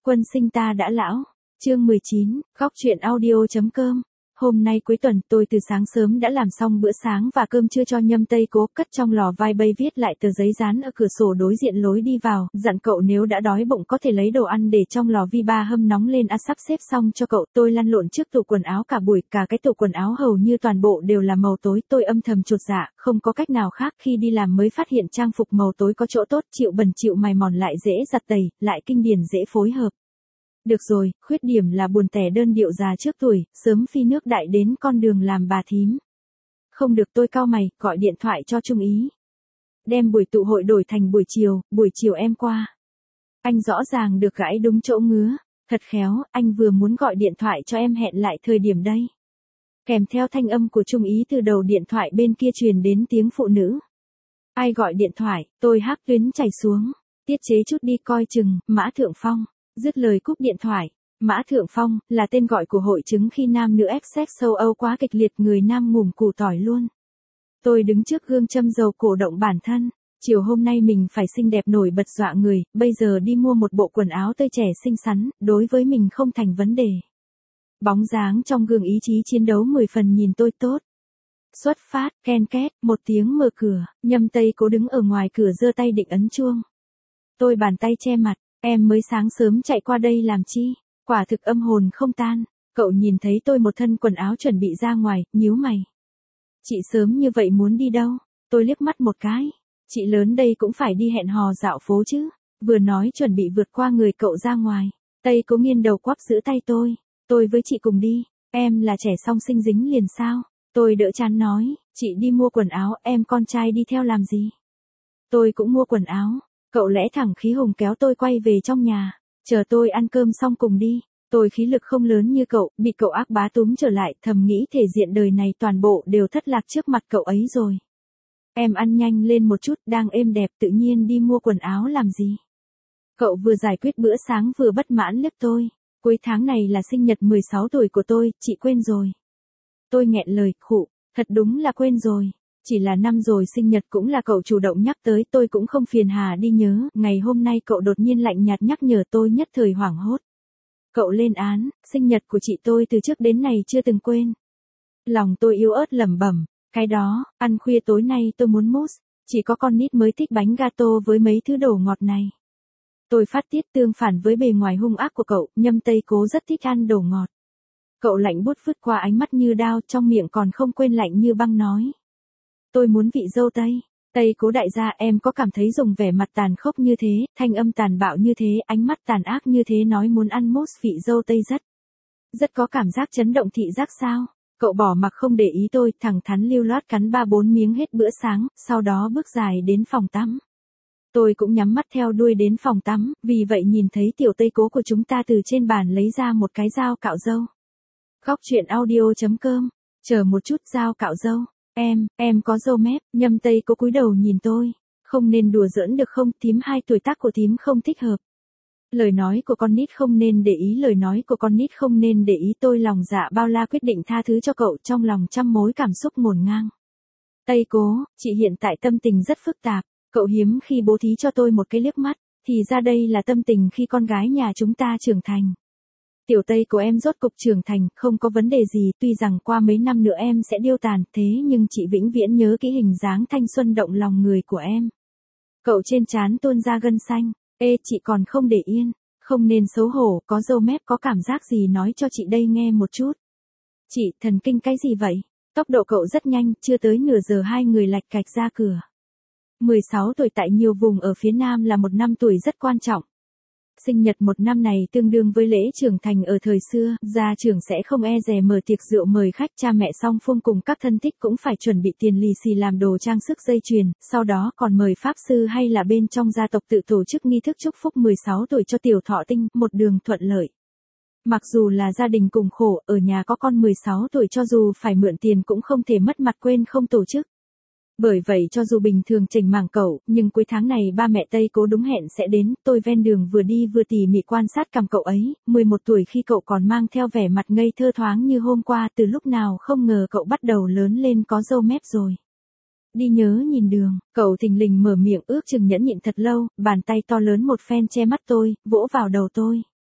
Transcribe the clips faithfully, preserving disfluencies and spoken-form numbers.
Quân sinh ta đã lão. Chương mười chín, góc truyện audio chấm com. Hôm nay cuối tuần, tôi từ sáng sớm đã làm xong bữa sáng và cơm trưa cho Nhâm Tây Cố, cất trong lò vai bay viết lại tờ giấy dán ở cửa sổ đối diện lối đi vào, dặn cậu nếu đã đói bụng có thể lấy đồ ăn để trong lò vi ba hâm nóng lên à sắp xếp xong cho cậu. Tôi lăn lộn trước tủ quần áo cả buổi, cả cái tủ quần áo hầu như toàn bộ đều là màu tối. Tôi âm thầm chột dạ, không có cách nào khác khi đi làm mới phát hiện trang phục màu tối có chỗ tốt, chịu bẩn chịu mài mòn lại dễ giặt tẩy, lại kinh điển dễ phối hợp. Được rồi, khuyết điểm là buồn tẻ đơn điệu già trước tuổi, sớm phi nước đại đến con đường làm bà thím. Không được, tôi cau mày, gọi điện thoại cho Trung Ý. Đem buổi tụ hội đổi thành buổi chiều, buổi chiều em qua. Anh rõ ràng được gãi đúng chỗ ngứa. Thật khéo, anh vừa muốn gọi điện thoại cho em hẹn lại thời điểm đây. Kèm theo thanh âm của Trung Ý từ đầu điện thoại bên kia truyền đến tiếng phụ nữ. Ai gọi điện thoại, tôi hắc tuyến chảy xuống. Tiết chế chút đi coi chừng, Mã Thượng Phong. Dứt lời cúp điện thoại. Mã Thượng Phong là tên gọi của hội chứng khi nam nữ ép sex châu Âu quá kịch liệt, người nam ngủm củ tỏi luôn. Tôi đứng trước gương châm dầu cổ động bản thân. Chiều hôm nay mình phải xinh đẹp nổi bật dọa người, bây giờ đi mua một bộ quần áo tươi trẻ xinh xắn, đối với mình không thành vấn đề. Bóng dáng trong gương ý chí chiến đấu mười phần nhìn tôi tốt. Xuất phát, ken két, một tiếng mở cửa, Nhâm Tây Cố đứng ở ngoài cửa giơ tay định ấn chuông. Tôi bàn tay che mặt. Em mới sáng sớm chạy qua đây làm chi? Quả thực âm hồn không tan. Cậu nhìn thấy tôi một thân quần áo chuẩn bị ra ngoài, nhíu mày. Chị sớm như vậy muốn đi đâu? Tôi liếc mắt một cái. Chị lớn đây cũng phải đi hẹn hò dạo phố chứ. Vừa nói chuẩn bị vượt qua người cậu ra ngoài. Tây Cố nghiêng đầu quắp giữ tay tôi. Tôi với chị cùng đi. Em là trẻ song sinh dính liền sao? Tôi đỡ chán nói. Chị đi mua quần áo, em con trai đi theo làm gì? Tôi cũng mua quần áo. Cậu lẽ thẳng khí hùng kéo tôi quay về trong nhà. Chờ tôi ăn cơm xong cùng đi. Tôi khí lực không lớn như cậu, bị cậu ác bá túm trở lại, thầm nghĩ thể diện đời này toàn bộ đều thất lạc trước mặt cậu ấy rồi. Em ăn nhanh lên một chút, đang êm đẹp tự nhiên đi mua quần áo làm gì? Cậu vừa giải quyết bữa sáng vừa bất mãn liếc tôi. Cuối tháng này là sinh nhật mười sáu tuổi của tôi, chị quên rồi. Tôi nghẹn lời, khụ, thật đúng là quên rồi. Chỉ là năm rồi sinh nhật cũng là cậu chủ động nhắc tới, tôi cũng không phiền hà đi nhớ, ngày hôm nay cậu đột nhiên lạnh nhạt nhắc nhở tôi nhất thời hoảng hốt. Cậu lên án, sinh nhật của chị tôi từ trước đến nay chưa từng quên. Lòng tôi yếu ớt lẩm bẩm, cái đó, ăn khuya tối nay tôi muốn mousse, chỉ có con nít mới thích bánh gato với mấy thứ đồ ngọt này. Tôi phát tiết tương phản với bề ngoài hung ác của cậu, Nhâm Tây Cố rất thích ăn đồ ngọt. Cậu lạnh bút vứt qua ánh mắt như đao, trong miệng còn không quên lạnh như băng nói. Tôi muốn vị dâu Tây. Tây Cố đại gia, em có cảm thấy dùng vẻ mặt tàn khốc như thế, thanh âm tàn bạo như thế, ánh mắt tàn ác như thế nói muốn ăn mousse vị dâu Tây rất. Rất có cảm giác chấn động thị giác sao? Cậu bỏ mặc không để ý tôi, thẳng thắn lưu loát cắn ba bốn miếng hết bữa sáng, sau đó bước dài đến phòng tắm. Tôi cũng nhắm mắt theo đuôi đến phòng tắm, vì vậy nhìn thấy tiểu Tây Cố của chúng ta từ trên bàn lấy ra một cái dao cạo râu. Góc truyện audio chấm com. Chờ một chút, dao cạo râu. Em, em có râu mép. Nhâm Tây Cố cúi đầu nhìn tôi. Không nên đùa giỡn được không, thím hai tuổi tác của thím không thích hợp. Lời nói của con nít không nên để ý, lời nói của con nít không nên để ý. Tôi lòng dạ bao la quyết định tha thứ cho cậu, trong lòng trăm mối cảm xúc ngổn ngang. Tây Cố, chị hiện tại tâm tình rất phức tạp. Cậu hiếm khi bố thí cho tôi một cái liếc mắt, thì ra đây là tâm tình khi con gái nhà chúng ta trưởng thành. Tiểu Tây của em rốt cục trưởng thành, không có vấn đề gì, tuy rằng qua mấy năm nữa em sẽ điêu tàn, thế nhưng chị vĩnh viễn nhớ kỹ hình dáng thanh xuân động lòng người của em. Cậu trên trán tuôn ra gân xanh, ê chị còn không để yên, không nên xấu hổ, có râu mép có cảm giác gì nói cho chị đây nghe một chút. Chị, thần kinh cái gì vậy? Tốc độ cậu rất nhanh, chưa tới nửa giờ hai người lạch cạch ra cửa. mười sáu tuổi tại nhiều vùng ở phía Nam là một năm tuổi rất quan trọng. Sinh nhật một năm này tương đương với lễ trưởng thành ở thời xưa, gia trưởng sẽ không e dè mở tiệc rượu mời khách, cha mẹ song phương cùng các thân thích cũng phải chuẩn bị tiền lì xì làm đồ trang sức dây chuyền, sau đó còn mời pháp sư hay là bên trong gia tộc tự tổ chức nghi thức chúc phúc mười sáu tuổi cho tiểu thọ tinh, một đường thuận lợi. Mặc dù là gia đình cùng khổ, ở nhà có con mười sáu tuổi cho dù phải mượn tiền cũng không thể mất mặt quên không tổ chức. Bởi vậy cho dù bình thường chỉnh mảng cậu, nhưng cuối tháng này ba mẹ Tây Cố đúng hẹn sẽ đến, tôi ven đường vừa đi vừa tỉ mỉ quan sát cằm cậu ấy, mười một tuổi khi cậu còn mang theo vẻ mặt ngây thơ thoáng như hôm qua, từ lúc nào không ngờ cậu bắt đầu lớn lên có râu mép rồi. Đi nhớ nhìn đường, cậu thình lình mở miệng ước chừng nhẫn nhịn thật lâu, bàn tay to lớn một phen che mắt tôi, vỗ vào đầu tôi.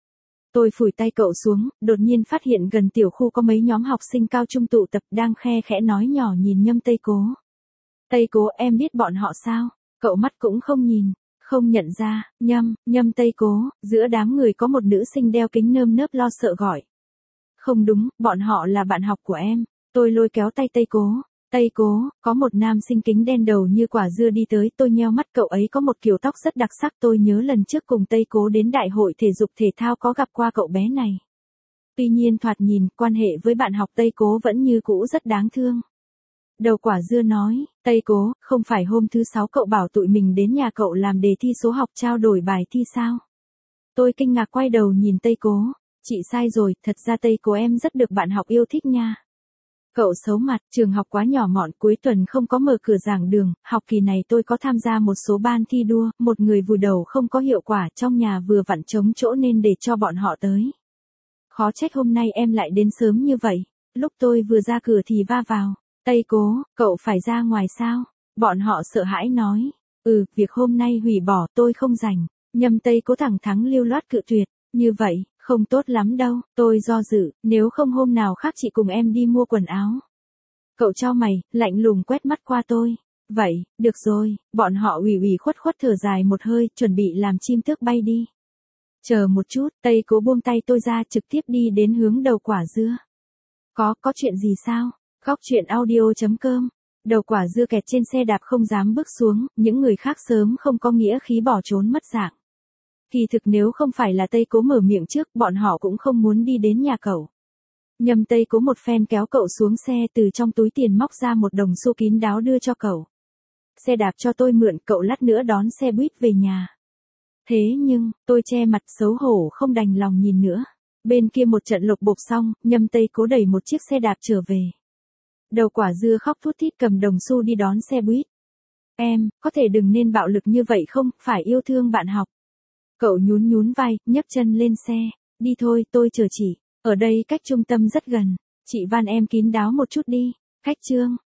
Tôi phủi tay cậu xuống, đột nhiên phát hiện gần tiểu khu có mấy nhóm học sinh cao trung tụ tập đang khe khẽ nói nhỏ nhìn Nhâm Tây Cố. Tây Cố, em biết bọn họ sao? Cậu mắt cũng không nhìn, không nhận ra. Nhâm, Nhâm Tây Cố, giữa đám người có một nữ sinh đeo kính nơm nớp lo sợ gọi. Không đúng, bọn họ là bạn học của em. Tôi lôi kéo tay Tây Cố. Tây Cố, có một nam sinh kính đen đầu như quả dưa đi tới, tôi nheo mắt, cậu ấy có một kiểu tóc rất đặc sắc, tôi nhớ lần trước cùng Tây Cố đến đại hội thể dục thể thao có gặp qua cậu bé này. Tuy nhiên thoạt nhìn, quan hệ với bạn học Tây Cố vẫn như cũ rất đáng thương. Đầu quả dưa nói, Tây Cố, không phải hôm thứ sáu cậu bảo tụi mình đến nhà cậu làm đề thi số học trao đổi bài thi sao? Tôi kinh ngạc quay đầu nhìn Tây Cố, chị sai rồi, thật ra Tây Cố em rất được bạn học yêu thích nha. Cậu xấu mặt, trường học quá nhỏ mọn, cuối tuần không có mở cửa giảng đường, học kỳ này tôi có tham gia một số ban thi đua, một người vùi đầu không có hiệu quả, trong nhà vừa vặn trống chỗ nên để cho bọn họ tới. Khó trách hôm nay em lại đến sớm như vậy, lúc tôi vừa ra cửa thì va vào. Tây Cố, cậu phải ra ngoài sao? Bọn họ sợ hãi nói. Ừ, việc hôm nay hủy bỏ, tôi không rảnh. Nhâm Tây Cố thẳng thắn lưu loát cự tuyệt. Như vậy, không tốt lắm đâu, tôi do dự, nếu không hôm nào khác chị cùng em đi mua quần áo. Cậu chau mày, lạnh lùng quét mắt qua tôi. Vậy, được rồi, bọn họ ủy ủy khuất khuất thở dài một hơi, chuẩn bị làm chim tước bay đi. Chờ một chút, Tây Cố buông tay tôi ra, trực tiếp đi đến hướng đầu quả dưa. Có, có chuyện gì sao? Góc truyện audio chấm com. Đầu quả dưa kẹt trên xe đạp không dám bước xuống, những người khác sớm không có nghĩa khí bỏ trốn mất dạng. Kỳ thực nếu không phải là Tây Cố mở miệng trước, bọn họ cũng không muốn đi đến nhà cậu. Nhâm Tây Cố một phen kéo cậu xuống xe, từ trong túi tiền móc ra một đồng xu kín đáo đưa cho cậu. Xe đạp cho tôi mượn, cậu lát nữa đón xe buýt về nhà. Thế nhưng, tôi che mặt xấu hổ không đành lòng nhìn nữa. Bên kia một trận lục bộp xong, Nhâm Tây Cố đẩy một chiếc xe đạp trở về. Đầu quả dưa khóc thút thít cầm đồng xu đi đón xe buýt. Em, có thể đừng nên bạo lực như vậy không, phải yêu thương bạn học. Cậu nhún nhún vai, nhấc chân lên xe. Đi thôi, tôi chờ chị. Ở đây cách trung tâm rất gần. Chị van em kín đáo một chút đi. Cách chương.